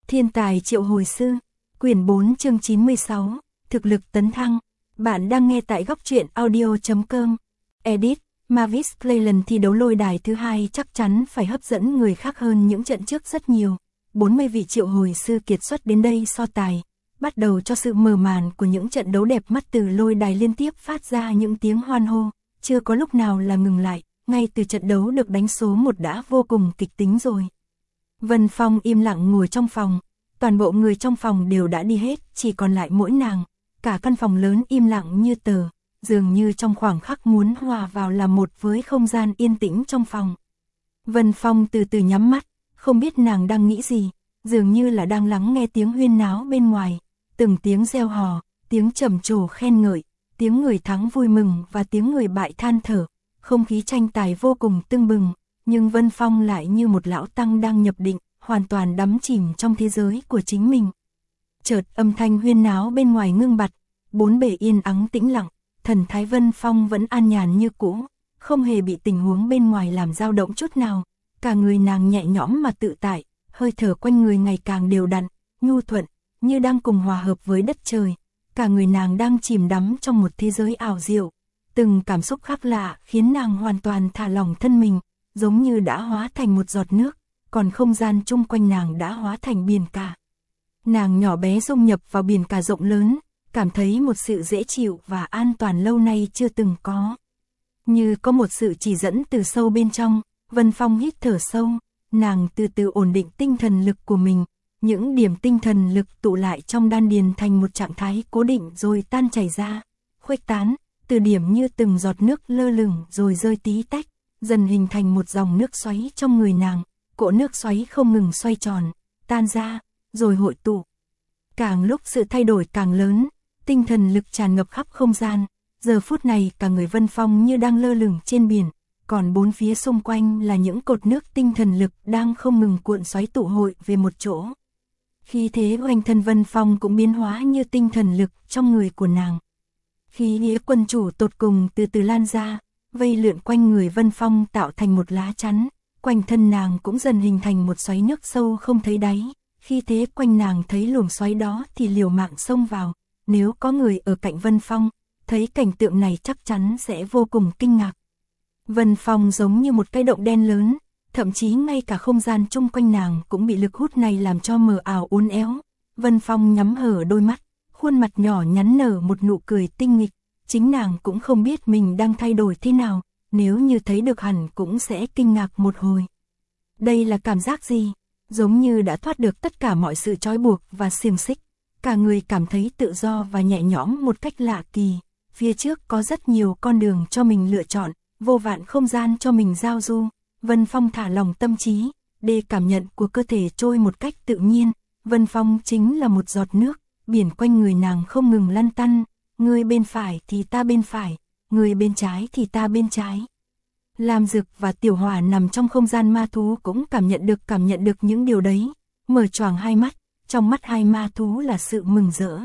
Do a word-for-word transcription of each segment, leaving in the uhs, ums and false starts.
Thiên tài triệu hồi sư, quyển bốn chương chín mươi sáu, thực lực tấn thăng. Bạn đang nghe tại góc truyện audio chấm com. Edit, Mavis Clay lần thi đấu lôi đài thứ hai chắc chắn phải hấp dẫn người khác hơn những trận trước rất nhiều. bốn mươi vị triệu hồi sư kiệt xuất đến đây so tài, bắt đầu cho sự mở màn của những trận đấu đẹp mắt. Từ lôi đài liên tiếp phát ra những tiếng hoan hô, chưa có lúc nào là ngừng lại, ngay từ trận đấu được đánh số một đã vô cùng kịch tính rồi. Vân Phong im lặng ngồi trong phòng, toàn bộ người trong phòng đều đã đi hết, chỉ còn lại mỗi nàng. Cả căn phòng lớn im lặng như tờ, dường như trong khoảng khắc muốn hòa vào làm một với không gian yên tĩnh trong phòng. Vân Phong từ từ nhắm mắt, không biết nàng đang nghĩ gì, dường như là đang lắng nghe tiếng huyên náo bên ngoài, từng tiếng reo hò, tiếng trầm trồ khen ngợi, tiếng người thắng vui mừng và tiếng người bại than thở. Không khí tranh tài vô cùng tưng bừng, nhưng Vân Phong lại như một lão tăng đang nhập định, hoàn toàn đắm chìm trong thế giới của chính mình. Chợt âm thanh huyên náo bên ngoài ngưng bặt, bốn bề yên ắng tĩnh lặng, thần thái Vân Phong vẫn an nhàn như cũ, không hề bị tình huống bên ngoài làm dao động chút nào. Cả người nàng nhẹ nhõm mà tự tại, hơi thở quanh người ngày càng đều đặn, nhu thuận, như đang cùng hòa hợp với đất trời. Cả người nàng đang chìm đắm trong một thế giới ảo diệu. Từng cảm xúc khác lạ khiến nàng hoàn toàn thả lỏng thân mình, giống như đã hóa thành một giọt nước, còn không gian chung quanh nàng đã hóa thành biển cả. Nàng nhỏ bé dung nhập vào biển cả rộng lớn, cảm thấy một sự dễ chịu và an toàn lâu nay chưa từng có. Như có một sự chỉ dẫn từ sâu bên trong, Vân Phong hít thở sâu, nàng từ từ ổn định tinh thần lực của mình. Những điểm tinh thần lực tụ lại trong đan điền thành một trạng thái cố định rồi tan chảy ra, khuếch tán, từ điểm như từng giọt nước lơ lửng rồi rơi tí tách, dần hình thành một dòng nước xoáy trong người nàng. Cỗ nước xoáy không ngừng xoay tròn, tan ra, rồi hội tụ. Càng lúc sự thay đổi càng lớn, tinh thần lực tràn ngập khắp không gian. Giờ phút này cả người Vân Phong như đang lơ lửng trên biển, còn bốn phía xung quanh là những cột nước tinh thần lực đang không ngừng cuộn xoáy tụ hội về một chỗ. Khí thế quanh thân Vân Phong cũng biến hóa như tinh thần lực trong người của nàng. Khí nghĩa quân chủ tột cùng từ từ lan ra, vây lượn quanh người Vân Phong tạo thành một lá chắn. Quanh thân nàng cũng dần hình thành một xoáy nước sâu không thấy đáy. Khi thế quanh nàng thấy luồng xoáy đó thì liều mạng xông vào. Nếu có người ở cạnh Vân Phong, thấy cảnh tượng này chắc chắn sẽ vô cùng kinh ngạc. Vân Phong giống như một cái động đen lớn, thậm chí ngay cả không gian chung quanh nàng cũng bị lực hút này làm cho mờ ảo uốn éo. Vân Phong nhắm hở đôi mắt, khuôn mặt nhỏ nhắn nở một nụ cười tinh nghịch. Chính nàng cũng không biết mình đang thay đổi thế nào, nếu như thấy được hẳn cũng sẽ kinh ngạc một hồi. Đây là cảm giác gì? Giống như đã thoát được tất cả mọi sự trói buộc và xiềng xích. Cả người cảm thấy tự do và nhẹ nhõm một cách lạ kỳ. Phía trước có rất nhiều con đường cho mình lựa chọn, vô vạn không gian cho mình giao du. Vân Phong thả lòng tâm trí, để cảm nhận của cơ thể trôi một cách tự nhiên. Vân Phong chính là một giọt nước, biển quanh người nàng không ngừng lăn tăn. Người bên phải thì ta bên phải, người bên trái thì ta bên trái. Lam Dực và Tiểu Hỏa nằm trong không gian ma thú cũng cảm nhận được cảm nhận được những điều đấy. Mở choàng hai mắt, trong mắt hai ma thú là sự mừng rỡ.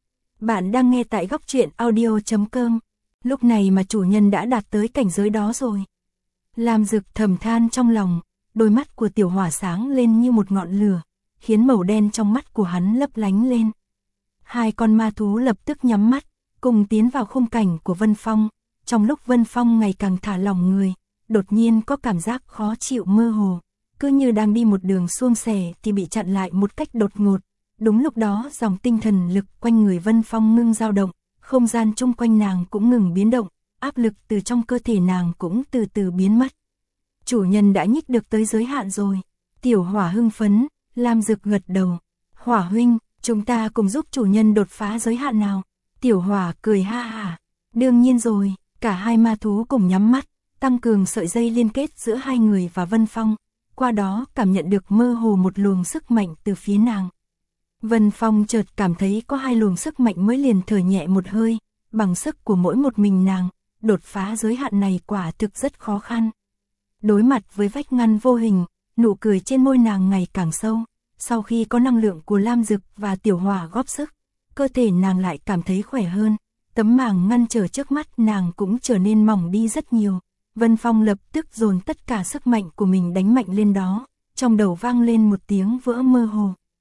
Bạn đang nghe tại góc truyện audio chấm com. Lúc này mà chủ nhân đã đạt tới cảnh giới đó rồi. Lam Dực thầm than trong lòng, đôi mắt của Tiểu Hỏa sáng lên như một ngọn lửa, khiến màu đen trong mắt của hắn lấp lánh lên. Hai con ma thú lập tức nhắm mắt, cùng tiến vào khung cảnh của Vân Phong. Trong lúc Vân Phong ngày càng thả lỏng người, đột nhiên có cảm giác khó chịu mơ hồ, cứ như đang đi một đường suôn sẻ thì bị chặn lại một cách đột ngột. Đúng lúc đó dòng tinh thần lực quanh người Vân Phong ngưng dao động, không gian chung quanh nàng cũng ngừng biến động, áp lực từ trong cơ thể nàng cũng từ từ biến mất. Chủ nhân đã nhích được tới giới hạn rồi. Tiểu Hỏa hưng phấn, Lam Dực gật đầu. Hỏa huynh, chúng ta cùng giúp chủ nhân đột phá giới hạn nào? Tiểu Hỏa cười ha hả. Đương nhiên rồi, cả hai ma thú cùng nhắm mắt, tăng cường sợi dây liên kết giữa hai người và Vân Phong, qua đó cảm nhận được mơ hồ một luồng sức mạnh từ phía nàng. Vân Phong chợt cảm thấy có hai luồng sức mạnh mới liền thở nhẹ một hơi, bằng sức của mỗi một mình nàng, đột phá giới hạn này quả thực rất khó khăn. Đối mặt với vách ngăn vô hình, nụ cười trên môi nàng ngày càng sâu, sau khi có năng lượng của Lam Dực và Tiểu Hỏa góp sức, cơ thể nàng lại cảm thấy khỏe hơn, tấm màng ngăn trở trước mắt nàng cũng trở nên mỏng đi rất nhiều. Vân Phong lập tức dồn tất cả sức mạnh của mình đánh mạnh lên đó, trong đầu vang lên một tiếng vỡ mơ hồ.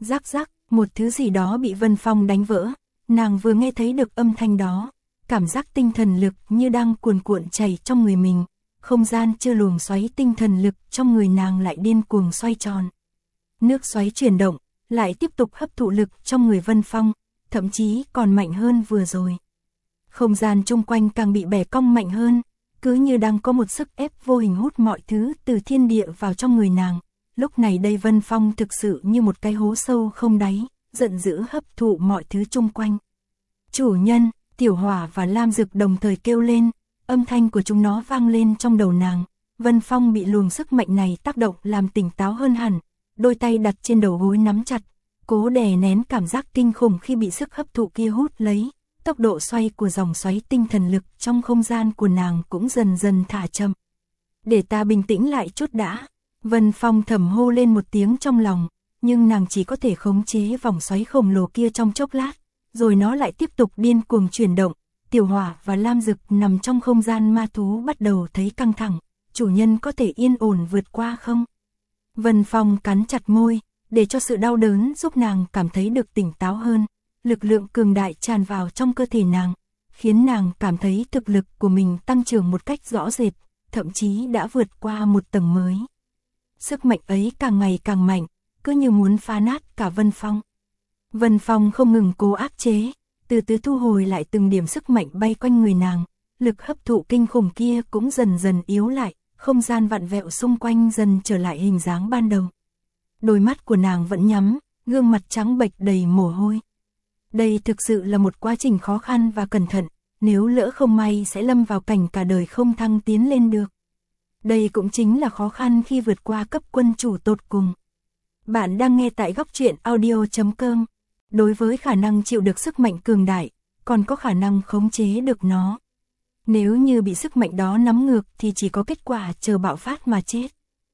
Rắc rắc, một thứ gì đó bị Vân Phong đánh vỡ, nàng vừa nghe thấy được âm thanh đó, cảm giác tinh thần lực như đang cuồn cuộn chảy trong người mình, không gian chưa luồng xoáy tinh thần lực trong người nàng lại điên cuồng xoay tròn. Nước xoáy chuyển động, lại tiếp tục hấp thụ lực trong người Vân Phong, thậm chí còn mạnh hơn vừa rồi. Không gian chung quanh càng bị bẻ cong mạnh hơn, cứ như đang có một sức ép vô hình hút mọi thứ từ thiên địa vào trong người nàng. Lúc này đây Vân Phong thực sự như một cái hố sâu không đáy, giận dữ hấp thụ mọi thứ chung quanh. Chủ nhân, Tiểu Hỏa và Lam Dực đồng thời kêu lên, âm thanh của chúng nó vang lên trong đầu nàng. Vân Phong bị luồng sức mạnh này tác động làm tỉnh táo hơn hẳn, đôi tay đặt trên đầu gối nắm chặt, cố đè nén cảm giác kinh khủng khi bị sức hấp thụ kia hút lấy. Tốc độ xoay của dòng xoáy tinh thần lực trong không gian của nàng cũng dần dần thả chậm. Để ta bình tĩnh lại chút đã. Vân Phong thầm hô lên một tiếng trong lòng, nhưng nàng chỉ có thể khống chế vòng xoáy khổng lồ kia trong chốc lát, rồi nó lại tiếp tục điên cuồng chuyển động. Tiểu Hỏa và Lam Dực nằm trong không gian ma thú bắt đầu thấy căng thẳng, chủ nhân có thể yên ổn vượt qua không? Vân Phong cắn chặt môi, để cho sự đau đớn giúp nàng cảm thấy được tỉnh táo hơn. Lực lượng cường đại tràn vào trong cơ thể nàng, khiến nàng cảm thấy thực lực của mình tăng trưởng một cách rõ rệt, thậm chí đã vượt qua một tầng mới. Sức mạnh ấy càng ngày càng mạnh, cứ như muốn phá nát cả Vân Phong. Vân Phong không ngừng cố áp chế, từ từ thu hồi lại từng điểm sức mạnh bay quanh người nàng, lực hấp thụ kinh khủng kia cũng dần dần yếu lại, không gian vặn vẹo xung quanh dần trở lại hình dáng ban đầu. Đôi mắt của nàng vẫn nhắm, gương mặt trắng bệch đầy mồ hôi. Đây thực sự là một quá trình khó khăn và cẩn thận, nếu lỡ không may sẽ lâm vào cảnh cả đời không thăng tiến lên được. Đây cũng chính là khó khăn khi vượt qua cấp quân chủ tột cùng. Bạn đang nghe tại góc truyện audio chấm com. Đối với khả năng chịu được sức mạnh cường đại, còn có khả năng khống chế được nó. Nếu như bị sức mạnh đó nắm ngược thì chỉ có kết quả chờ bạo phát mà chết.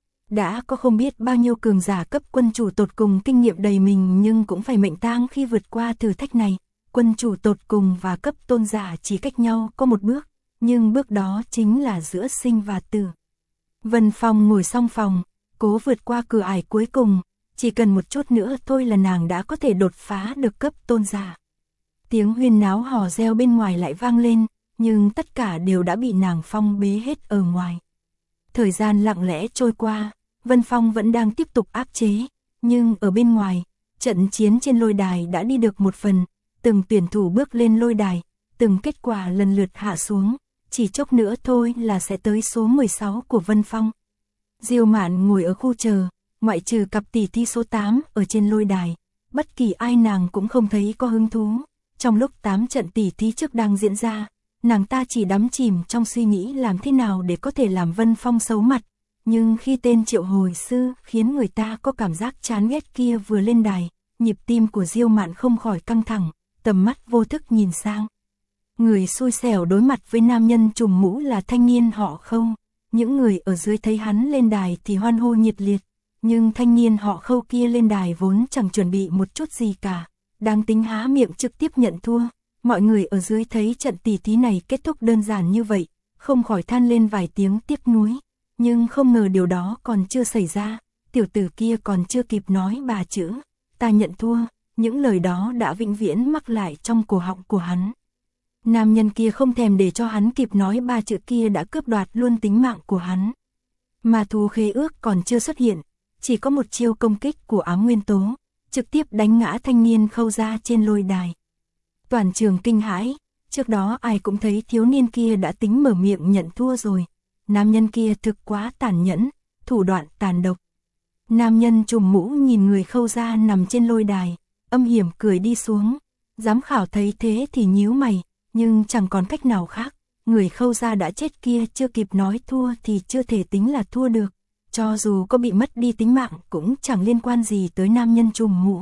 Đã có không biết bao nhiêu cường giả cấp quân chủ tột cùng kinh nghiệm đầy mình nhưng cũng phải mệnh tang khi vượt qua thử thách này. Quân chủ tột cùng và cấp tôn giả chỉ cách nhau có một bước, nhưng bước đó chính là giữa sinh và tử. Vân Phong ngồi song phòng, cố vượt qua cửa ải cuối cùng, chỉ cần một chút nữa thôi là nàng đã có thể đột phá được cấp tôn giả. Tiếng huyên náo hò reo bên ngoài lại vang lên, nhưng tất cả đều đã bị nàng phong bế hết ở ngoài. Thời gian lặng lẽ trôi qua, Vân Phong vẫn đang tiếp tục áp chế, nhưng ở bên ngoài, trận chiến trên lôi đài đã đi được một phần, từng tuyển thủ bước lên lôi đài, từng kết quả lần lượt hạ xuống, chỉ chốc nữa thôi là sẽ tới số mười sáu của Vân Phong. Diêu Mạn ngồi ở khu chờ, ngoại trừ cặp tỷ thí số tám ở trên lôi đài, bất kỳ ai nàng cũng không thấy có hứng thú. Trong lúc tám trận tỷ thí trước đang diễn ra, nàng ta chỉ đắm chìm trong suy nghĩ làm thế nào để có thể làm Vân Phong xấu mặt. Nhưng khi tên Triệu Hồi Sư khiến người ta có cảm giác chán ghét kia vừa lên đài, nhịp tim của Diêu Mạn không khỏi căng thẳng, tầm mắt vô thức nhìn sang. Người xui xẻo đối mặt với nam nhân trùm mũ là thanh niên họ Khâu. Những người ở dưới thấy hắn lên đài thì hoan hô nhiệt liệt, nhưng thanh niên họ Khâu kia lên đài vốn chẳng chuẩn bị một chút gì cả, đang tính há miệng trực tiếp nhận thua. Mọi người ở dưới thấy trận tỷ thí này kết thúc đơn giản như vậy, không khỏi than lên vài tiếng tiếc nuối. Nhưng không ngờ điều đó còn chưa xảy ra, tiểu tử kia còn chưa kịp nói ba chữ, ta nhận thua, những lời đó đã vĩnh viễn mắc lại trong cổ họng của hắn. Nam nhân kia không thèm để cho hắn kịp nói ba chữ kia đã cướp đoạt luôn tính mạng của hắn. Mà thú khế ước còn chưa xuất hiện, chỉ có một chiêu công kích của ám nguyên tố, trực tiếp đánh ngã thanh niên Khâu ra trên lôi đài. Toàn trường kinh hãi, trước đó ai cũng thấy thiếu niên kia đã tính mở miệng nhận thua rồi. Nam nhân kia thực quá tàn nhẫn, thủ đoạn tàn độc. Nam nhân trùm mũ nhìn người Khâu ra nằm trên lôi đài, âm hiểm cười đi xuống. Giám khảo thấy thế thì nhíu mày, nhưng chẳng còn cách nào khác. Người Khâu ra đã chết kia chưa kịp nói thua thì chưa thể tính là thua được. Cho dù có bị mất đi tính mạng cũng chẳng liên quan gì tới nam nhân trùm mũ.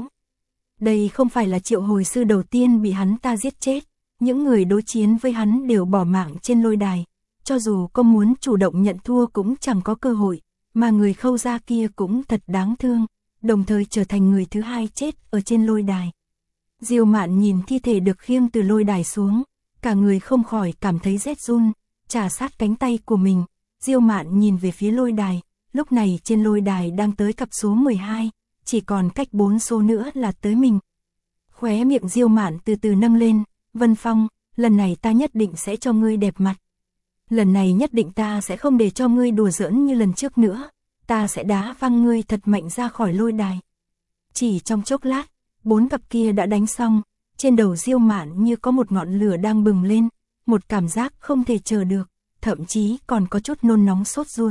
Đây không phải là Triệu Hồi Sư đầu tiên bị hắn ta giết chết. Những người đối chiến với hắn đều bỏ mạng trên lôi đài. Cho dù có muốn chủ động nhận thua cũng chẳng có cơ hội, mà người Khâu ra kia cũng thật đáng thương, đồng thời trở thành người thứ hai chết ở trên lôi đài. Diêu Mạn nhìn thi thể được khiêng từ lôi đài xuống, cả người không khỏi cảm thấy rét run, chà sát cánh tay của mình. Diêu Mạn nhìn về phía lôi đài, lúc này trên lôi đài đang tới cặp số mười hai, chỉ còn cách bốn số nữa là tới mình. Khóe miệng Diêu Mạn từ từ nâng lên, Vân Phong, lần này ta nhất định sẽ cho ngươi đẹp mặt. Lần này nhất định ta sẽ không để cho ngươi đùa giỡn như lần trước nữa, ta sẽ đá văng ngươi thật mạnh ra khỏi lôi đài. Chỉ trong chốc lát, bốn cặp kia đã đánh xong, trên đầu Diêu Mạn như có một ngọn lửa đang bừng lên, một cảm giác không thể chờ được, thậm chí còn có chút nôn nóng sốt ruột.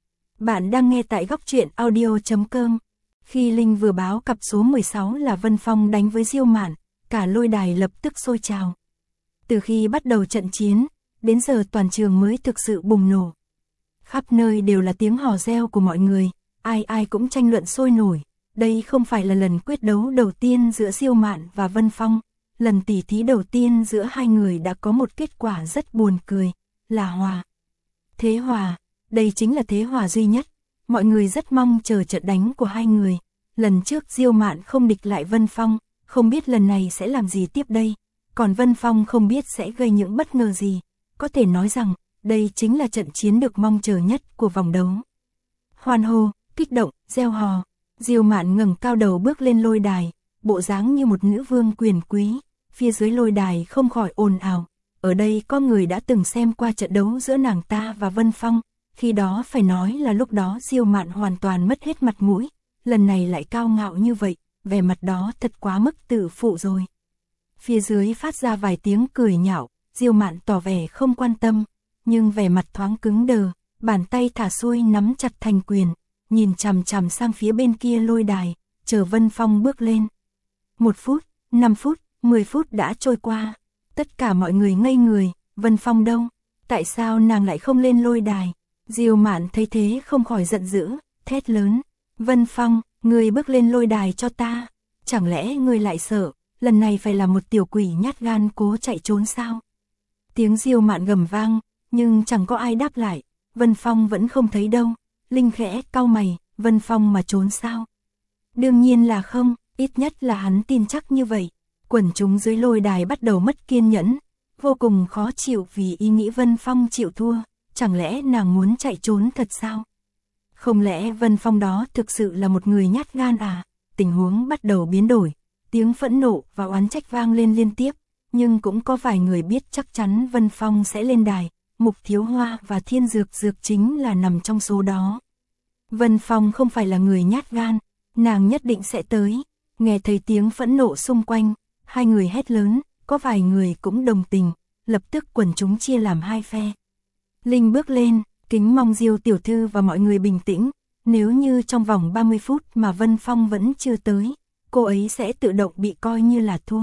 Bạn đang nghe tại góc truyện audio chấm com. Khi Linh vừa báo cặp số mười sáu là Vân Phong đánh với Diêu Mạn, cả lôi đài lập tức sôi trào. Từ khi bắt đầu trận chiến, đến giờ toàn trường mới thực sự bùng nổ. Khắp nơi đều là tiếng hò reo của mọi người, ai ai cũng tranh luận sôi nổi. Đây không phải là lần quyết đấu đầu tiên giữa Diêu Mạn và Vân Phong, lần tỉ thí đầu tiên giữa hai người đã có một kết quả rất buồn cười, là hòa. Thế hòa, đây chính là thế hòa duy nhất, mọi người rất mong chờ trận đánh của hai người. Lần trước Diêu Mạn không địch lại Vân Phong, không biết lần này sẽ làm gì tiếp đây, còn Vân Phong không biết sẽ gây những bất ngờ gì. Có thể nói rằng, đây chính là trận chiến được mong chờ nhất của vòng đấu. Hoan hô, kích động, reo hò. Diêu Mạn ngẩng cao đầu bước lên lôi đài, bộ dáng như một nữ vương quyền quý, phía dưới lôi đài không khỏi ồn ào. Ở đây có người đã từng xem qua trận đấu giữa nàng ta và Vân Phong, khi đó phải nói là lúc đó Diêu Mạn hoàn toàn mất hết mặt mũi, lần này lại cao ngạo như vậy, vẻ mặt đó thật quá mức tự phụ rồi. Phía dưới phát ra vài tiếng cười nhạo, Diêu Mạn tỏ vẻ không quan tâm, nhưng vẻ mặt thoáng cứng đờ, bàn tay thả xuôi nắm chặt thành quyền, nhìn chằm chằm sang phía bên kia lôi đài, chờ Vân Phong bước lên. Một phút, năm phút, mười phút đã trôi qua, tất cả mọi người ngây người, Vân Phong đâu? Tại sao nàng lại không lên lôi đài? Diêu Mạn thấy thế không khỏi giận dữ, thét lớn, Vân Phong, ngươi bước lên lôi đài cho ta, chẳng lẽ ngươi lại sợ, lần này phải là một tiểu quỷ nhát gan cố chạy trốn sao? Tiếng Diêu Mạn gầm vang, nhưng chẳng có ai đáp lại, Vân Phong vẫn không thấy đâu. Linh khẽ cau mày, Vân Phong mà trốn sao? Đương nhiên là không, ít nhất là hắn tin chắc như vậy. Quần chúng dưới lôi đài bắt đầu mất kiên nhẫn, vô cùng khó chịu vì ý nghĩ Vân Phong chịu thua, chẳng lẽ nàng muốn chạy trốn thật sao? Không lẽ Vân Phong đó thực sự là một người nhát gan à? Tình huống bắt đầu biến đổi, tiếng phẫn nộ và oán trách vang lên liên tiếp, nhưng cũng có vài người biết chắc chắn Vân Phong sẽ lên đài. Mục Thiếu Hoa và Thiên Dược Dược chính là nằm trong số đó. Vân Phong không phải là người nhát gan, nàng nhất định sẽ tới. Nghe thấy tiếng phẫn nộ xung quanh, hai người hét lớn, có vài người cũng đồng tình, lập tức quần chúng chia làm hai phe. Linh bước lên, kính mong Diêu tiểu thư và mọi người bình tĩnh, nếu như trong vòng ba mươi phút mà Vân Phong vẫn chưa tới, cô ấy sẽ tự động bị coi như là thua.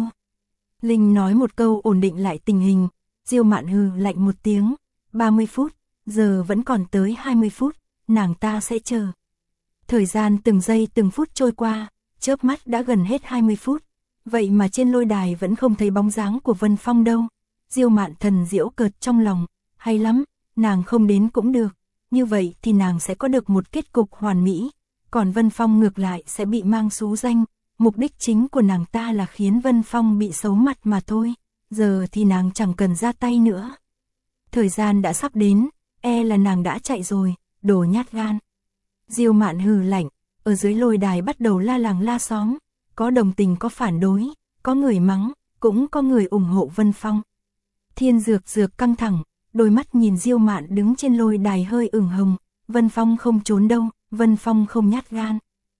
Linh nói một câu ổn định lại tình hình, Diêu Mạn hừ lạnh một tiếng. ba mươi phút, giờ vẫn còn tới hai mươi phút, nàng ta sẽ chờ. Thời gian từng giây từng phút trôi qua, chớp mắt đã gần hết hai mươi phút, vậy mà trên lôi đài vẫn không thấy bóng dáng của Vân Phong đâu. Diêu Mạn thần giễu cợt trong lòng, hay lắm, nàng không đến cũng được, như vậy thì nàng sẽ có được một kết cục hoàn mỹ, còn Vân Phong ngược lại sẽ bị mang xú danh, mục đích chính của nàng ta là khiến Vân Phong bị xấu mặt mà thôi, giờ thì nàng chẳng cần ra tay nữa. Thời gian đã sắp đến, e là nàng đã chạy rồi, đồ nhát gan. Diêu Mạn hừ lạnh, ở dưới lôi đài bắt đầu la làng la xóm, có đồng tình có phản đối, có người mắng, cũng có người ủng hộ Vân Phong. Thiên Dược Dược căng thẳng, đôi mắt nhìn Diêu Mạn đứng trên lôi đài hơi ửng hồng, Vân Phong không trốn đâu, Vân Phong không nhát gan.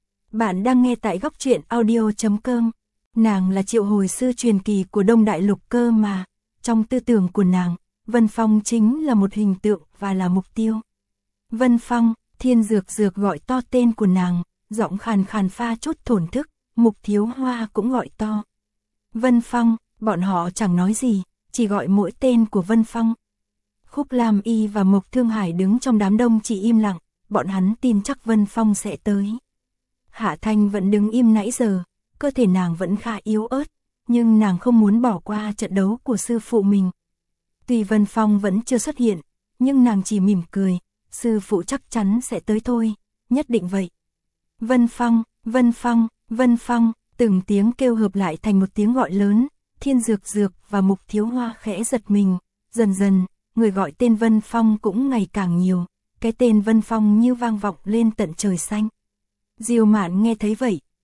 Bạn đang nghe tại góc truyện audio chấm com. Nàng là triệu hồi sư truyền kỳ của Đông Đại Lục cơ mà, trong tư tưởng của nàng, Vân Phong chính là một hình tượng và là mục tiêu. Vân Phong, Thiên Dược Dược gọi to tên của nàng, giọng khàn khàn pha chút thổn thức, Mục Thiếu Hoa cũng gọi to. Vân Phong, bọn họ chẳng nói gì, chỉ gọi mỗi tên của Vân Phong. Khúc Lam Y và Mộc Thương Hải đứng trong đám đông chỉ im lặng, bọn hắn tin chắc Vân Phong sẽ tới. Hạ Thanh vẫn đứng im nãy giờ, cơ thể nàng vẫn khá yếu ớt, nhưng nàng không muốn bỏ qua trận đấu của sư phụ mình. Tuy Vân Phong vẫn chưa xuất hiện, nhưng nàng chỉ mỉm cười, sư phụ chắc chắn sẽ tới thôi, nhất định vậy. Vân Phong, Vân Phong, Vân Phong, từng tiếng kêu hợp lại thành một tiếng gọi lớn, Thiên Dược Dược và Mục Thiếu Hoa khẽ giật mình, dần dần, người gọi tên Vân Phong cũng ngày càng nhiều, cái tên Vân Phong như vang vọng lên tận trời xanh. Diêu Mạn nghe thấy vậy,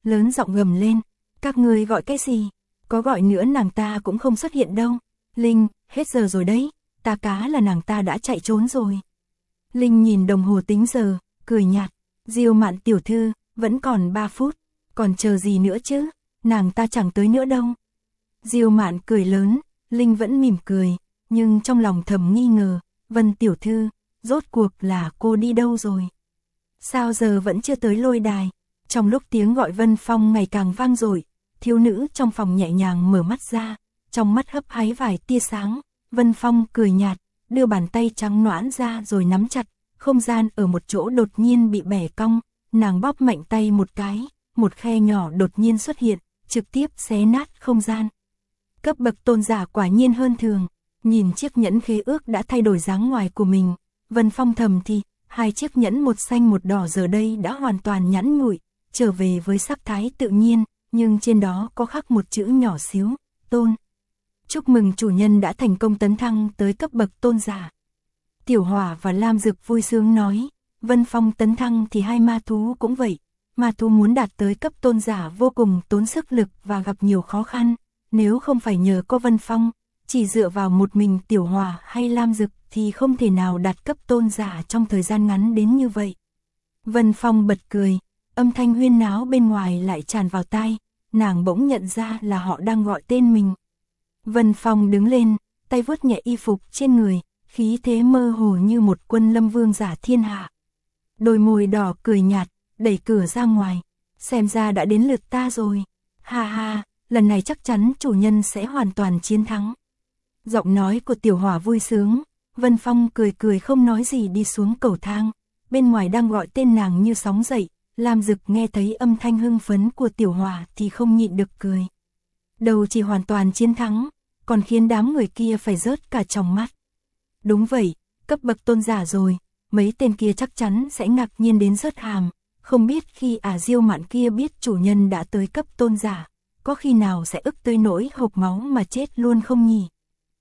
lớn giọng gầm lên, các ngươi gọi cái gì? Có gọi nữa nàng ta cũng không xuất hiện đâu. Linh, hết giờ rồi đấy, ta cá là nàng ta đã chạy trốn rồi. Linh nhìn đồng hồ tính giờ, cười nhạt, Diêu Mạn tiểu thư, vẫn còn ba phút, còn chờ gì nữa chứ, nàng ta chẳng tới nữa đâu. Diêu Mạn cười lớn, Linh vẫn mỉm cười, nhưng trong lòng thầm nghi ngờ, Vân tiểu thư, rốt cuộc là cô đi đâu rồi? Sao giờ vẫn chưa tới lôi đài? Trong lúc tiếng gọi Vân Phong ngày càng vang dội, thiếu nữ trong phòng nhẹ nhàng mở mắt ra, trong mắt hấp háy vài tia sáng, Vân Phong cười nhạt, đưa bàn tay trắng nõn ra rồi nắm chặt, không gian ở một chỗ đột nhiên bị bẻ cong, nàng bóp mạnh tay một cái, một khe nhỏ đột nhiên xuất hiện, trực tiếp xé nát không gian. Cấp bậc tôn giả quả nhiên hơn thường, nhìn chiếc nhẫn khế ước đã thay đổi dáng ngoài của mình, Vân Phong thầm thì, hai chiếc nhẫn một xanh một đỏ giờ đây đã hoàn toàn nhẵn nhụi, trở về với sắc thái tự nhiên, nhưng trên đó có khắc một chữ nhỏ xíu, tôn. Chúc mừng chủ nhân đã thành công tấn thăng tới cấp bậc tôn giả. Tiểu Hỏa và Lam Dực vui sướng nói, Vân Phong tấn thăng thì hai ma thú cũng vậy, ma thú muốn đạt tới cấp tôn giả vô cùng tốn sức lực và gặp nhiều khó khăn, nếu không phải nhờ có Vân Phong, chỉ dựa vào một mình Tiểu Hỏa hay Lam Dực thì không thể nào đạt cấp tôn giả trong thời gian ngắn đến như vậy. Vân Phong bật cười, âm thanh huyên náo bên ngoài lại tràn vào tai, nàng bỗng nhận ra là họ đang gọi tên mình. Vân Phong đứng lên, tay vuốt nhẹ y phục trên người, khí thế mơ hồ như một quân lâm vương giả thiên hạ. Đôi môi đỏ cười nhạt, đẩy cửa ra ngoài, xem ra đã đến lượt ta rồi. Ha ha, lần này chắc chắn chủ nhân sẽ hoàn toàn chiến thắng. Giọng nói của Tiểu Hỏa vui sướng, Vân Phong cười cười không nói gì đi xuống cầu thang, bên ngoài đang gọi tên nàng như sóng dậy, Lam Dực nghe thấy âm thanh hưng phấn của Tiểu Hỏa thì không nhịn được cười. Đầu chỉ hoàn toàn chiến thắng, còn khiến đám người kia phải rớt cả trong mắt. Đúng vậy, cấp bậc tôn giả rồi, mấy tên kia chắc chắn sẽ ngạc nhiên đến rớt hàm, không biết khi ả Diêu Mạn kia biết chủ nhân đã tới cấp tôn giả, có khi nào sẽ ức tới nỗi hộc máu mà chết luôn không nhỉ?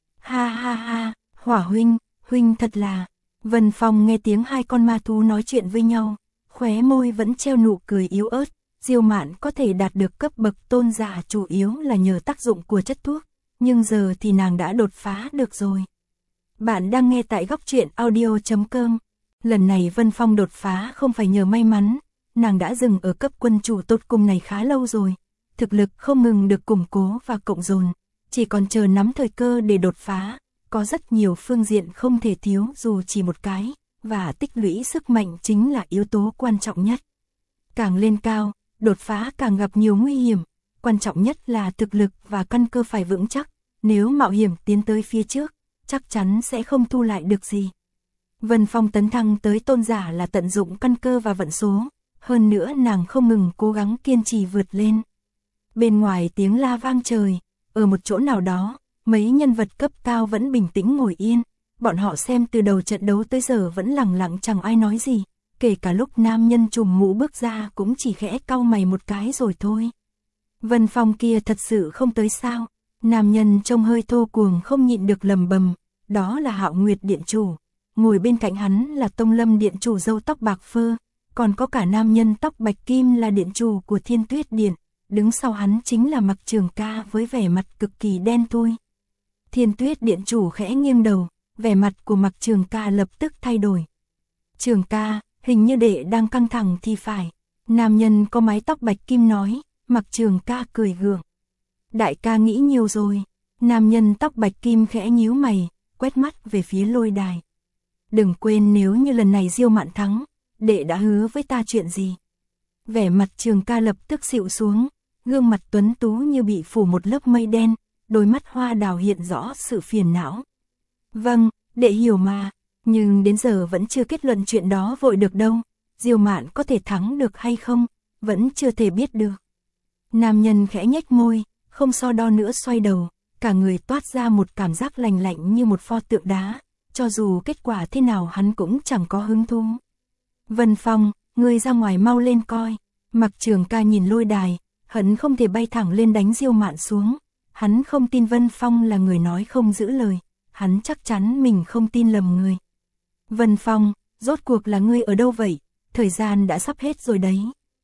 Ha ha ha, Hỏa huynh, huynh thật là... Vân Phong nghe tiếng hai con ma thú nói chuyện với nhau, khóe môi vẫn treo nụ cười yếu ớt, Diêu Mạn có thể đạt được cấp bậc tôn giả chủ yếu là nhờ tác dụng của chất thuốc, nhưng giờ thì nàng đã đột phá được rồi. Bạn đang nghe tại góc truyện audio chấm com. Lần này Vân Phong đột phá không phải nhờ may mắn, nàng đã dừng ở cấp quân chủ tột cùng này khá lâu rồi, thực lực không ngừng được củng cố và cộng dồn, chỉ còn chờ nắm thời cơ để đột phá, có rất nhiều phương diện không thể thiếu dù chỉ một cái, và tích lũy sức mạnh chính là yếu tố quan trọng nhất. Càng lên cao, đột phá càng gặp nhiều nguy hiểm, quan trọng nhất là thực lực và căn cơ phải vững chắc, nếu mạo hiểm tiến tới phía trước, chắc chắn sẽ không thu lại được gì. Vân Phong tấn thăng tới tôn giả là tận dụng căn cơ và vận số, hơn nữa nàng không ngừng cố gắng kiên trì vượt lên. Bên ngoài tiếng la vang trời, ở một chỗ nào đó, mấy nhân vật cấp cao vẫn bình tĩnh ngồi yên, bọn họ xem từ đầu trận đấu tới giờ vẫn lặng lặng chẳng ai nói gì, kể cả lúc nam nhân trùm mũ bước ra cũng chỉ khẽ cau mày một cái rồi thôi. Vân Phong kia thật sự không tới sao? Nam nhân trông hơi thô cuồng không nhịn được lầm bầm, đó là Hạo Nguyệt điện chủ, ngồi bên cạnh hắn là Tông Lâm điện chủ râu tóc bạc phơ, còn có cả nam nhân tóc bạch kim là điện chủ của Thiên Tuyết Điện, đứng sau hắn chính là Mặc Trường Ca với vẻ mặt cực kỳ đen thui. Thiên Tuyết điện chủ khẽ nghiêng đầu, vẻ mặt của Mặc Trường Ca lập tức thay đổi. Trường Ca, hình như đệ đang căng thẳng thì phải. Nam nhân có mái tóc bạch kim nói, Mặc Trường Ca cười gượng. Đại ca nghĩ nhiều rồi. Nam nhân tóc bạch kim khẽ nhíu mày, quét mắt về phía lôi đài. Đừng quên nếu như lần này Diêu Mạn thắng, đệ đã hứa với ta chuyện gì. Vẻ mặt Trường Ca lập tức xịu xuống, gương mặt tuấn tú như bị phủ một lớp mây đen, đôi mắt hoa đào hiện rõ sự phiền não. Vâng, đệ hiểu mà, nhưng đến giờ vẫn chưa kết luận chuyện đó vội được đâu. Diêu Mạn có thể thắng được hay không, vẫn chưa thể biết được. Nam nhân khẽ nhếch môi, không so đo nữa xoay đầu, cả người toát ra một cảm giác lành lạnh như một pho tượng đá, cho dù kết quả thế nào hắn cũng chẳng có hứng thú. Vân Phong, ngươi ra ngoài mau lên coi. Mặc Trường Ca nhìn lôi đài, hận không thể bay thẳng lên đánh Diêu Mạn xuống. Hắn không tin Vân Phong là người nói không giữ lời, hắn chắc chắn mình không tin lầm người. Vân Phong, rốt cuộc là ngươi ở đâu vậy? Thời gian đã sắp hết rồi đấy.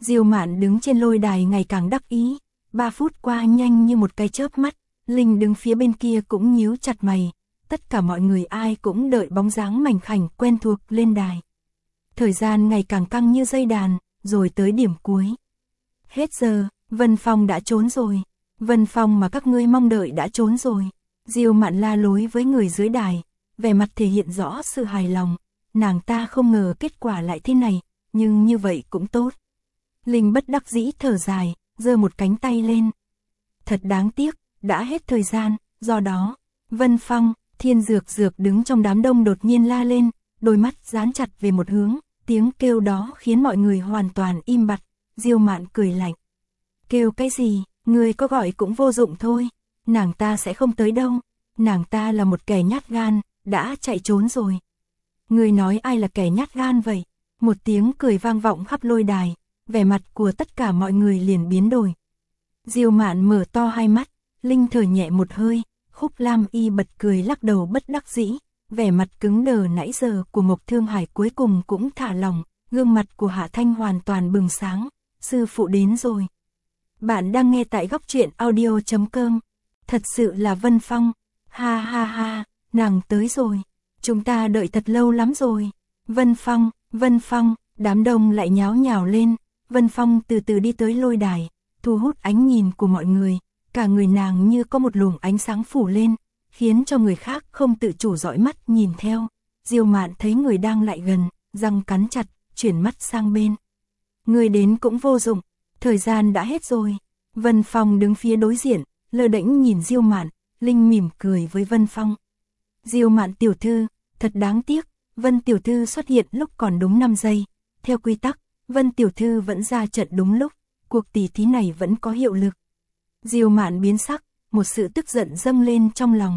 Diêu Mạn đứng trên lôi đài ngày càng đắc ý, ba phút qua nhanh như một cái chớp mắt, Linh đứng phía bên kia cũng nhíu chặt mày, tất cả mọi người ai cũng đợi bóng dáng mảnh khảnh quen thuộc lên đài. Thời gian ngày càng căng như dây đàn, rồi tới điểm cuối. Hết giờ, Vân Phong đã trốn rồi, Vân Phong mà các ngươi mong đợi đã trốn rồi. Diêu Mạn la lối với người dưới đài, vẻ mặt thể hiện rõ sự hài lòng, nàng ta không ngờ kết quả lại thế này, nhưng như vậy cũng tốt. Linh bất đắc dĩ thở dài, giơ một cánh tay lên. Thật đáng tiếc, đã hết thời gian, do đó, Vân Phong, Thiên Dược Dược đứng trong đám đông đột nhiên la lên, đôi mắt dán chặt về một hướng, tiếng kêu đó khiến mọi người hoàn toàn im bặt. Diêu Mạn cười lạnh. Kêu cái gì, người có gọi cũng vô dụng thôi, nàng ta sẽ không tới đâu, nàng ta là một kẻ nhát gan, đã chạy trốn rồi. Người nói ai là kẻ nhát gan vậy? Một tiếng cười vang vọng khắp lôi đài, vẻ mặt của tất cả mọi người liền biến đổi. Diêu Mạn mở to hai mắt, Linh thở nhẹ một hơi, Khúc Lam Y bật cười lắc đầu bất đắc dĩ, vẻ mặt cứng đờ nãy giờ của Mộc Thương Hải cuối cùng cũng thả lỏng, gương mặt của Hạ Thanh hoàn toàn bừng sáng, sư phụ đến rồi. Bạn đang nghe tại góc truyện audio chấm com, thật sự là Vân Phong, ha ha ha, nàng tới rồi, chúng ta đợi thật lâu lắm rồi. Vân Phong, Vân Phong, đám đông lại nháo nhào lên, Vân Phong từ từ đi tới lôi đài, thu hút ánh nhìn của mọi người, cả người nàng như có một luồng ánh sáng phủ lên, khiến cho người khác không tự chủ dõi mắt nhìn theo. Diêu Mạn thấy người đang lại gần, răng cắn chặt, chuyển mắt sang bên. Người đến cũng vô dụng, thời gian đã hết rồi. Vân Phong đứng phía đối diện, lơ đễnh nhìn Diêu Mạn, Linh mỉm cười với Vân Phong. Diêu Mạn tiểu thư, thật đáng tiếc, Vân tiểu thư xuất hiện lúc còn đúng năm giây. Theo quy tắc, Vân tiểu thư vẫn ra trận đúng lúc, cuộc tỷ thí này vẫn có hiệu lực. Diêu Mạn biến sắc, một sự tức giận dâng lên trong lòng.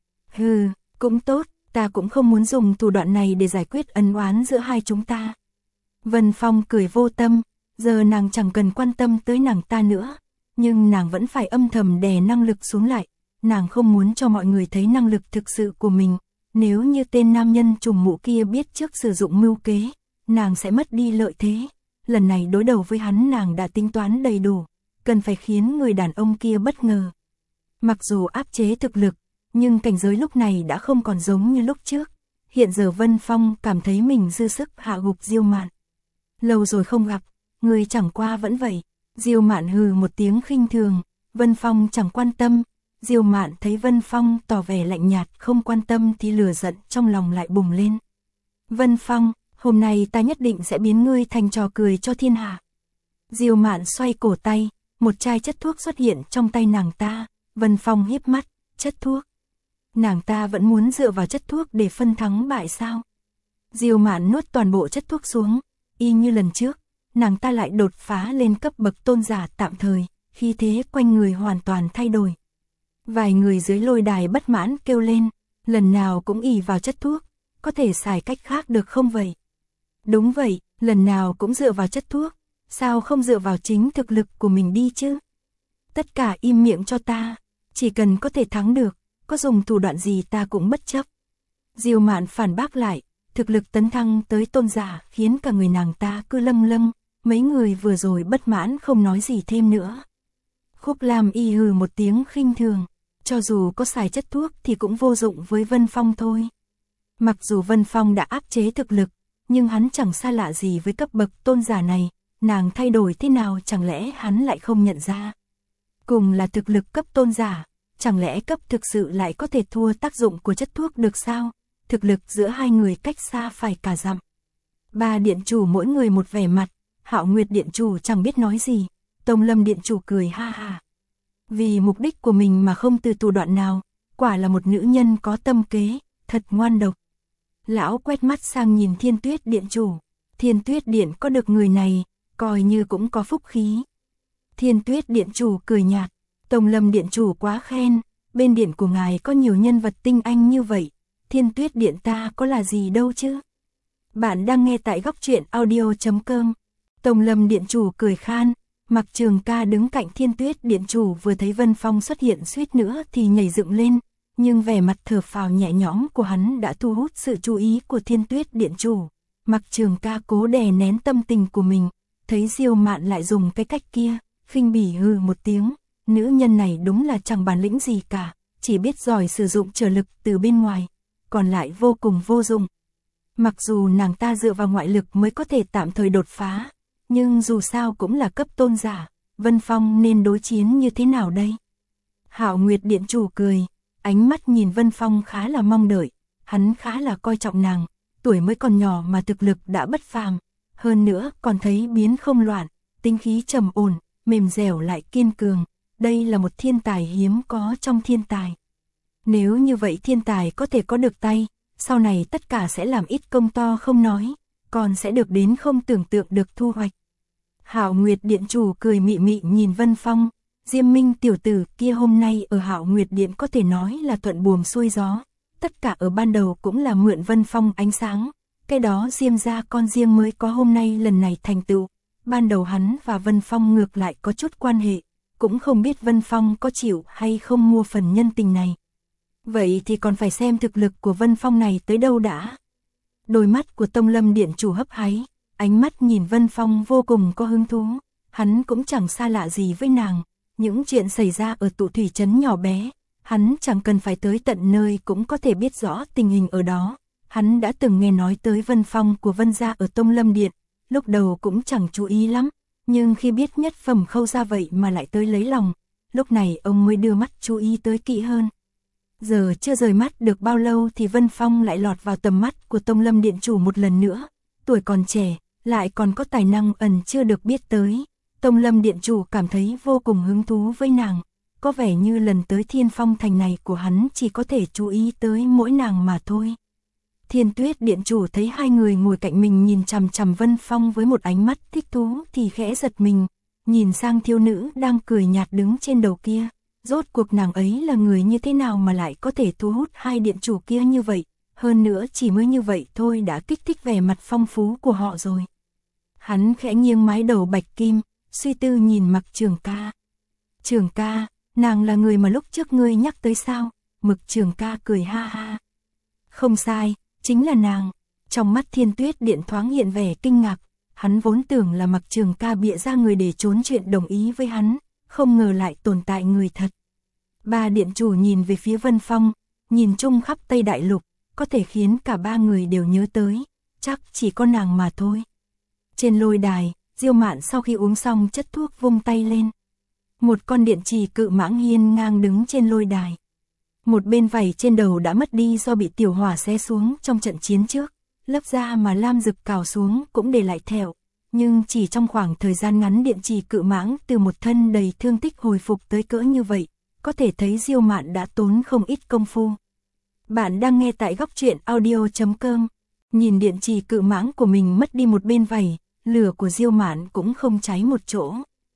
Hừ, cũng tốt, ta cũng không muốn dùng thủ đoạn này để giải quyết ân oán giữa hai chúng ta. Vân Phong cười vô tâm, giờ nàng chẳng cần quan tâm tới nàng ta nữa, nhưng nàng vẫn phải âm thầm đè năng lực xuống lại, nàng không muốn cho mọi người thấy năng lực thực sự của mình, nếu như tên nam nhân trùm mũ kia biết trước sử dụng mưu kế, nàng sẽ mất đi lợi thế, lần này đối đầu với hắn nàng đã tính toán đầy đủ, cần phải khiến người đàn ông kia bất ngờ. Mặc dù áp chế thực lực, nhưng cảnh giới lúc này đã không còn giống như lúc trước, hiện giờ Vân Phong cảm thấy mình dư sức hạ gục Diêu Mạn. Lâu rồi không gặp, người chẳng qua vẫn vậy. Diêu Mạn hừ một tiếng khinh thường, Vân Phong chẳng quan tâm. Diêu Mạn thấy Vân Phong tỏ vẻ lạnh nhạt không quan tâm thì lửa giận trong lòng lại bùng lên. Vân Phong, hôm nay ta nhất định sẽ biến ngươi thành trò cười cho thiên hạ. Diêu Mạn xoay cổ tay, một chai chất thuốc xuất hiện trong tay nàng ta. Vân Phong híp mắt, chất thuốc. Nàng ta vẫn muốn dựa vào chất thuốc để phân thắng bại sao? Diêu Mạn nuốt toàn bộ chất thuốc xuống, y như lần trước, nàng ta lại đột phá lên cấp bậc tôn giả tạm thời, khí thế quanh người hoàn toàn thay đổi. Vài người dưới lôi đài bất mãn kêu lên, lần nào cũng ỷ vào chất thuốc, có thể xài cách khác được không vậy? Đúng vậy, lần nào cũng dựa vào chất thuốc, sao không dựa vào chính thực lực của mình đi chứ? Tất cả im miệng cho ta, chỉ cần có thể thắng được, có dùng thủ đoạn gì ta cũng bất chấp. Diêu Mạn phản bác lại, thực lực tấn thăng tới tôn giả khiến cả người nàng ta cứ lâng lâng, mấy người vừa rồi bất mãn không nói gì thêm nữa. Khúc Lam Y hừ một tiếng khinh thường, cho dù có xài chất thuốc thì cũng vô dụng với Vân Phong thôi. Mặc dù Vân Phong đã áp chế thực lực, nhưng hắn chẳng xa lạ gì với cấp bậc tôn giả này, nàng thay đổi thế nào chẳng lẽ hắn lại không nhận ra. Cùng là thực lực cấp tôn giả, chẳng lẽ cấp thực sự lại có thể thua tác dụng của chất thuốc được sao? Thực lực giữa hai người cách xa phải cả dặm. Ba điện chủ mỗi người một vẻ mặt, Hạo Nguyệt điện chủ chẳng biết nói gì, Tông Lâm điện chủ cười ha ha. Vì mục đích của mình mà không từ thủ đoạn nào, quả là một nữ nhân có tâm kế, thật ngoan độc. Lão quét mắt sang nhìn Thiên Tuyết điện chủ, Thiên Tuyết điện có được người này, coi như cũng có phúc khí. Thiên Tuyết điện chủ cười nhạt, Tông Lâm điện chủ quá khen, bên điện của ngài có nhiều nhân vật tinh anh như vậy, Thiên Tuyết điện ta có là gì đâu chứ. Bạn đang nghe tại góc truyện audio chấm com. Tông Lâm điện chủ cười khan, Mặc Trường Ca đứng cạnh Thiên Tuyết điện chủ vừa thấy Vân Phong xuất hiện suýt nữa thì nhảy dựng lên, nhưng vẻ mặt thở phào nhẹ nhõm của hắn đã thu hút sự chú ý của Thiên Tuyết điện chủ. Mặc Trường Ca cố đè nén tâm tình của mình, thấy Diêu Mạn lại dùng cái cách kia, khinh bỉ hừ một tiếng, nữ nhân này đúng là chẳng bản lĩnh gì cả, chỉ biết giỏi sử dụng trở lực từ bên ngoài, còn lại vô cùng vô dụng. Mặc dù nàng ta dựa vào ngoại lực mới có thể tạm thời đột phá, nhưng dù sao cũng là cấp tôn giả, Vân Phong nên đối chiến như thế nào đây? Hạo Nguyệt Điện chủ cười, ánh mắt nhìn Vân Phong khá là mong đợi, hắn khá là coi trọng nàng, tuổi mới còn nhỏ mà thực lực đã bất phàm, hơn nữa còn thấy biến không loạn, tinh khí trầm ổn, mềm dẻo lại kiên cường, đây là một thiên tài hiếm có trong thiên tài. Nếu như vậy thiên tài có thể có được tay, sau này tất cả sẽ làm ít công to không nói, còn sẽ được đến không tưởng tượng được thu hoạch. Hạo Nguyệt Điện chủ cười mị mị nhìn Vân Phong, Diêm Minh tiểu tử kia hôm nay ở Hạo Nguyệt Điện có thể nói là thuận buồm xuôi gió, tất cả ở ban đầu cũng là mượn Vân Phong ánh sáng, cái đó Diêm gia con riêng mới có hôm nay lần này thành tựu, ban đầu hắn và Vân Phong ngược lại có chút quan hệ, cũng không biết Vân Phong có chịu hay không mua phần nhân tình này. Vậy thì còn phải xem thực lực của Vân Phong này tới đâu đã. Đôi mắt của Tông Lâm Điện chủ hấp háy, ánh mắt nhìn Vân Phong vô cùng có hứng thú, hắn cũng chẳng xa lạ gì với nàng, những chuyện xảy ra ở tụ thủy trấn nhỏ bé, hắn chẳng cần phải tới tận nơi cũng có thể biết rõ tình hình ở đó. Hắn đã từng nghe nói tới Vân Phong của Vân gia ở Tông Lâm Điện, lúc đầu cũng chẳng chú ý lắm, nhưng khi biết nhất phẩm Khâu gia vậy mà lại tới lấy lòng, lúc này ông mới đưa mắt chú ý tới kỹ hơn. Giờ chưa rời mắt được bao lâu thì Vân Phong lại lọt vào tầm mắt của Tông Lâm Điện chủ một lần nữa, tuổi còn trẻ, lại còn có tài năng ẩn chưa được biết tới. Tông Lâm Điện chủ cảm thấy vô cùng hứng thú với nàng, có vẻ như lần tới Thiên Phong thành này của hắn chỉ có thể chú ý tới mỗi nàng mà thôi. Thiên Tuyết Điện chủ thấy hai người ngồi cạnh mình nhìn chằm chằm Vân Phong với một ánh mắt thích thú thì khẽ giật mình, nhìn sang thiếu nữ đang cười nhạt đứng trên đầu kia, rốt cuộc nàng ấy là người như thế nào mà lại có thể thu hút hai điện chủ kia như vậy, hơn nữa chỉ mới như vậy thôi đã kích thích vẻ mặt phong phú của họ rồi. Hắn khẽ nghiêng mái đầu bạch kim, suy tư nhìn Mạc Trường ca. Trường ca, nàng là người mà lúc trước ngươi nhắc tới sao? Mực Trường ca cười ha ha. Không sai, chính là nàng. Trong mắt Thiên Tuyết Điện thoáng hiện vẻ kinh ngạc, hắn vốn tưởng là Mạc Trường ca bịa ra người để trốn chuyện đồng ý với hắn, không ngờ lại tồn tại người thật. Ba điện chủ nhìn về phía Vân Phong, nhìn chung khắp Tây Đại Lục, có thể khiến cả ba người đều nhớ tới, chắc chỉ có nàng mà thôi. Trên lôi đài, Diêu Mạn sau khi uống xong chất thuốc vung tay lên. Một con điện trì cự mãng hiên ngang đứng trên lôi đài. Một bên vảy trên đầu đã mất đi do bị tiểu hỏa xé xuống trong trận chiến trước, lớp da mà lam rực cào xuống cũng để lại thẹo, nhưng chỉ trong khoảng thời gian ngắn điện trì cự mãng từ một thân đầy thương tích hồi phục tới cỡ như vậy, có thể thấy Diêu Mạn đã tốn không ít công phu. Bạn đang nghe tại góc truyện audio chấm com, nhìn điện trì cự mãng của mình mất đi một bên vảy, lửa của Diêu Mạn cũng không cháy một chỗ.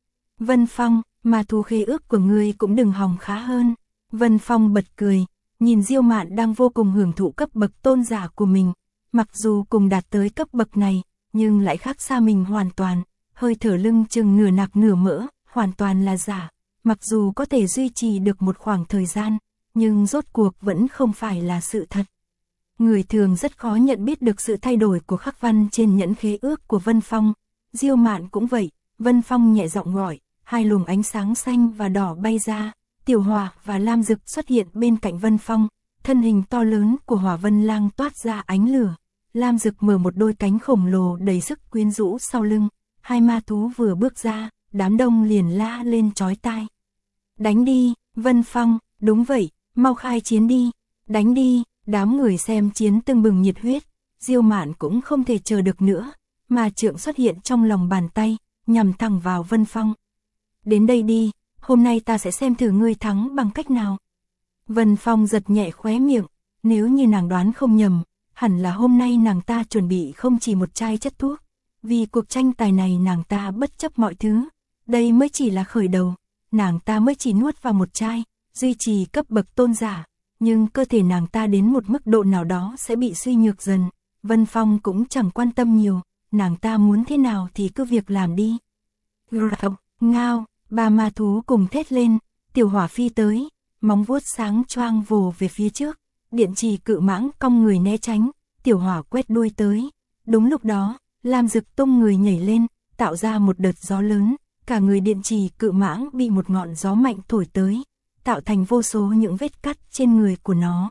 Vân Phong, mà thù khế ước của ngươi cũng đừng hòng khá hơn. Vân Phong bật cười, nhìn Diêu Mạn đang vô cùng hưởng thụ cấp bậc tôn giả của mình, mặc dù cùng đạt tới cấp bậc này, nhưng lại khác xa mình hoàn toàn, hơi thở lưng chừng nửa nạc nửa mỡ, hoàn toàn là giả, mặc dù có thể duy trì được một khoảng thời gian, nhưng rốt cuộc vẫn không phải là sự thật. Người thường rất khó nhận biết được sự thay đổi của khắc văn trên nhẫn khế ước của Vân Phong, Diêu Mạn cũng vậy. Vân Phong nhẹ giọng gọi, hai luồng ánh sáng xanh và đỏ bay ra, tiểu hỏa và lam dực xuất hiện bên cạnh Vân Phong, thân hình to lớn của Hỏa Vân Lang toát ra ánh lửa, lam dực mở một đôi cánh khổng lồ đầy sức quyến rũ sau lưng, hai ma thú vừa bước ra, đám đông liền la lên chói tai. Đánh đi, Vân Phong, đúng vậy, mau khai chiến đi, đánh đi, đám người xem chiến tưng bừng nhiệt huyết, Diêu Mạn cũng không thể chờ được nữa, mà trượng xuất hiện trong lòng bàn tay, nhằm thẳng vào Vân Phong. Đến đây đi, hôm nay ta sẽ xem thử ngươi thắng bằng cách nào. Vân Phong giật nhẹ khóe miệng, nếu như nàng đoán không nhầm, hẳn là hôm nay nàng ta chuẩn bị không chỉ một chai chất thuốc, vì cuộc tranh tài này nàng ta bất chấp mọi thứ, đây mới chỉ là khởi đầu, nàng ta mới chỉ nuốt vào một chai, duy trì cấp bậc tôn giả, nhưng cơ thể nàng ta đến một mức độ nào đó sẽ bị suy nhược dần, Vân Phong cũng chẳng quan tâm nhiều, nàng ta muốn thế nào thì cứ việc làm đi. Ngao, ba ma thú cùng thét lên, tiểu hỏa phi tới, móng vuốt sáng choang vồ về phía trước, điện trì cự mãng cong người né tránh, tiểu hỏa quét đuôi tới. Đúng lúc đó, lam dực tung người nhảy lên, tạo ra một đợt gió lớn, cả người điện trì cự mãng bị một ngọn gió mạnh thổi tới, tạo thành vô số những vết cắt trên người của nó.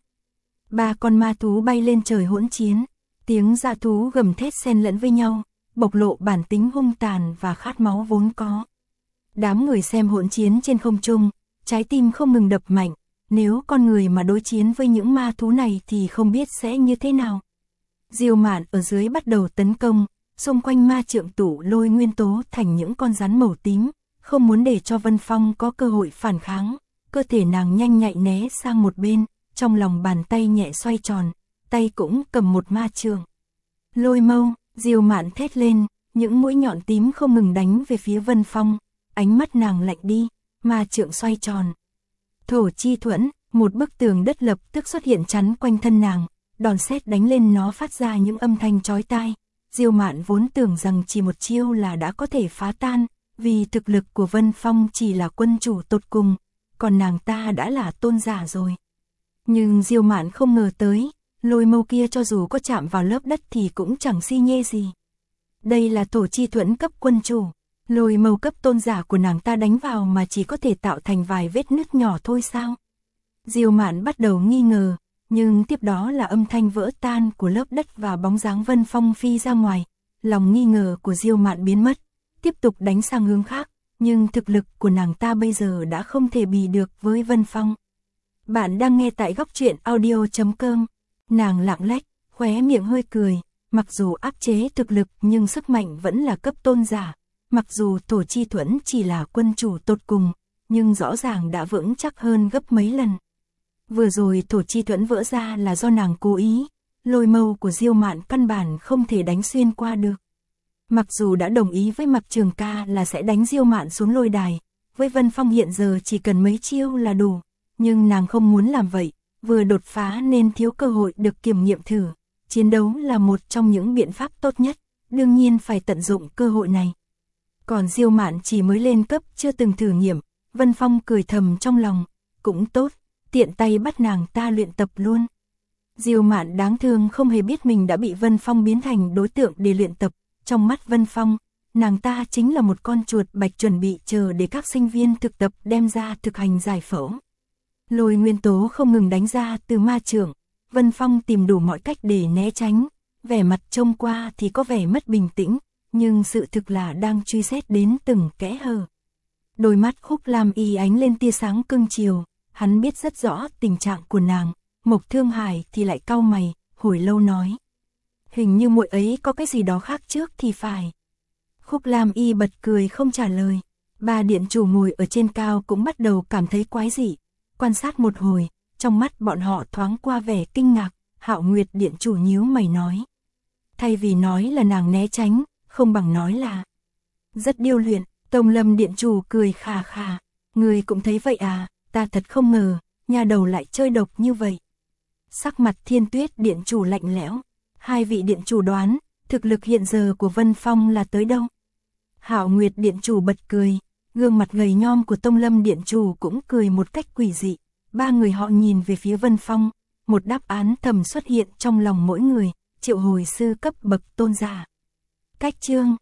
Ba con ma thú bay lên trời hỗn chiến, tiếng dã thú gầm thét xen lẫn với nhau, bộc lộ bản tính hung tàn và khát máu vốn có. Đám người xem hỗn chiến trên không trung, trái tim không ngừng đập mạnh, nếu con người mà đối chiến với những ma thú này thì không biết sẽ như thế nào. Diêu Mạn ở dưới bắt đầu tấn công, xung quanh ma trượng tụ lôi nguyên tố thành những con rắn màu tím, không muốn để cho Vân Phong có cơ hội phản kháng, cơ thể nàng nhanh nhạy né sang một bên, trong lòng bàn tay nhẹ xoay tròn, tay cũng cầm một ma trượng. Lôi mâu, Diêu Mạn thét lên, những mũi nhọn tím không ngừng đánh về phía Vân Phong, ánh mắt nàng lạnh đi, ma trượng xoay tròn. Thổ chi thuẫn, một bức tường đất lập tức xuất hiện chắn quanh thân nàng, đòn sét đánh lên nó phát ra những âm thanh chói tai. Diêu Mạn vốn tưởng rằng chỉ một chiêu là đã có thể phá tan, vì thực lực của Vân Phong chỉ là quân chủ tột cùng, còn nàng ta đã là tôn giả rồi. Nhưng Diêu Mạn không ngờ tới, lôi mâu kia cho dù có chạm vào lớp đất thì cũng chẳng xi nhê gì. Đây là thổ chi thuẫn cấp quân chủ, lôi mâu cấp tôn giả của nàng ta đánh vào mà chỉ có thể tạo thành vài vết nứt nhỏ thôi sao? Diêu Mạn bắt đầu nghi ngờ, nhưng tiếp đó là âm thanh vỡ tan của lớp đất và bóng dáng Vân Phong phi ra ngoài. Lòng nghi ngờ của Diêu Mạn biến mất, tiếp tục đánh sang hướng khác, nhưng thực lực của nàng ta bây giờ đã không thể bì được với Vân Phong. Bạn đang nghe tại góc truyện audio chấm com. Nàng lặng lách, khóe miệng hơi cười, mặc dù áp chế thực lực nhưng sức mạnh vẫn là cấp tôn giả, mặc dù thổ chi thuẫn chỉ là quân chủ tột cùng, nhưng rõ ràng đã vững chắc hơn gấp mấy lần. Vừa rồi thổ chi thuẫn vỡ ra là do nàng cố ý, lôi mâu của Diêu Mạn căn bản không thể đánh xuyên qua được. Mặc dù đã đồng ý với Mạc Trường Ca là sẽ đánh Diêu Mạn xuống lôi đài, với Vân Phong hiện giờ chỉ cần mấy chiêu là đủ, nhưng nàng không muốn làm vậy, vừa đột phá nên thiếu cơ hội được kiểm nghiệm thử. Chiến đấu là một trong những biện pháp tốt nhất, đương nhiên phải tận dụng cơ hội này. Còn Diêu Mạn chỉ mới lên cấp chưa từng thử nghiệm, Vân Phong cười thầm trong lòng, cũng tốt, tiện tay bắt nàng ta luyện tập luôn. Diêu Mạn đáng thương không hề biết mình đã bị Vân Phong biến thành đối tượng để luyện tập, trong mắt Vân Phong, nàng ta chính là một con chuột bạch chuẩn bị chờ để các sinh viên thực tập đem ra thực hành giải phẫu. Lôi nguyên tố không ngừng đánh ra từ ma trượng, Vân Phong tìm đủ mọi cách để né tránh, vẻ mặt trông qua thì có vẻ mất bình tĩnh, nhưng sự thực là đang truy xét đến từng kẽ hở. Đôi mắt Khúc Lam Y ánh lên tia sáng cưng chiều, hắn biết rất rõ tình trạng của nàng, Mộc Thương Hải thì lại cau mày, hồi lâu nói. Hình như muội ấy có cái gì đó khác trước thì phải. Khúc Lam Y bật cười không trả lời, ba điện chủ ngồi ở trên cao cũng bắt đầu cảm thấy quái dị, quan sát một hồi, trong mắt bọn họ thoáng qua vẻ kinh ngạc, Hạo Nguyệt điện chủ nhíu mày nói. Thay vì nói là nàng né tránh, không bằng nói là rất điêu luyện. Tông Lâm điện chủ cười khà khà, người cũng thấy vậy à, ta thật không ngờ, nhà đầu lại chơi độc như vậy. Sắc mặt Thiên Tuyết điện chủ lạnh lẽo, hai vị điện chủ đoán, thực lực hiện giờ của Vân Phong là tới đâu? Hạo Nguyệt điện chủ bật cười, gương mặt gầy nhom của Tông Lâm điện chủ cũng cười một cách quỷ dị, ba người họ nhìn về phía Vân Phong, một đáp án thầm xuất hiện trong lòng mỗi người, triệu hồi sư cấp bậc tôn giả. Cách chương